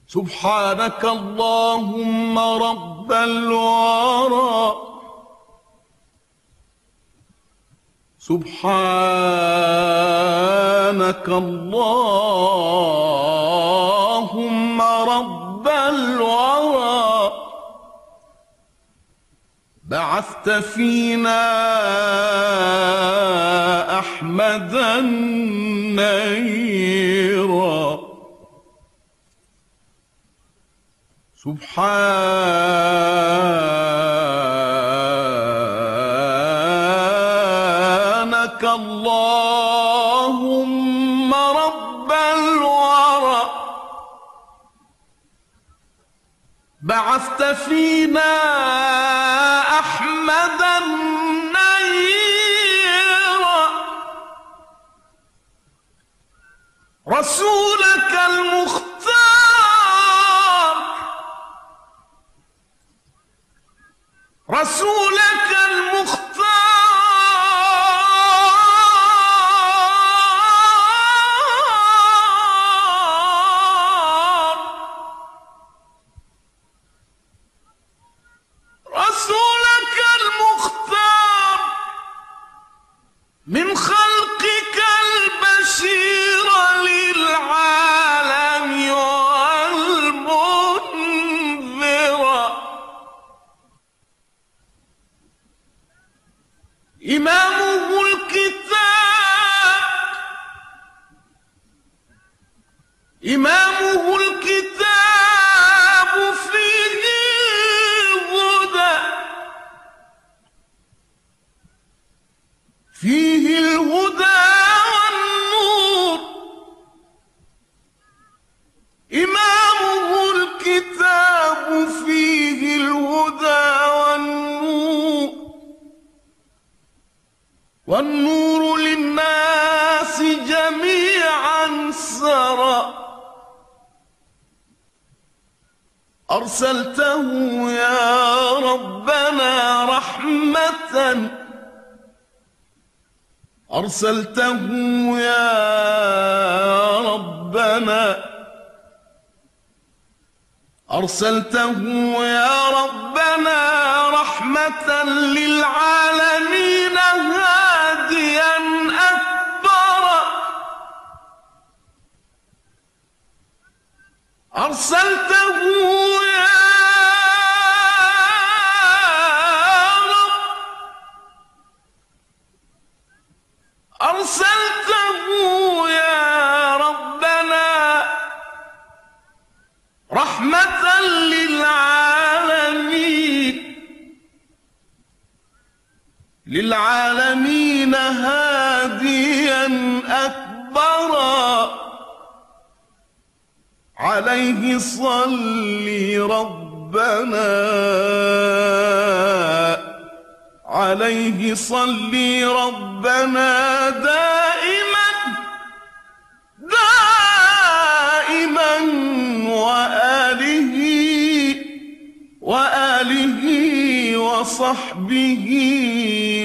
سبحانك اللهم رب الورى، سبحانك اللهم رب الورى، بعثت فينا أحمد النيرا، سبحانك اللهم رب الورى، بعثت فينا أحمد النيرا، رسولك المختار، رسولك المختار، رسولك المختار، من خلقك البشير للعالم والمنذر، إمامه الكتاب، إمامه الكتاب فيه هدى، فيه الهدى والنور، إمامه الكتاب فيه الهدى والنور، والنور للناس جميعا سرى، أرسلته يا ربنا رحمة، أرسلته يا ربنا، أرسلته يا ربنا رحمة للعالمين هاديا أكبر، أرسلته يا رب، أرسلته يا ربنا رحمة للعالمين، للعالمين هاديا أكبر، عليه صل ربنا، عليه صل ربنا دائما دائما، وآله وصحبه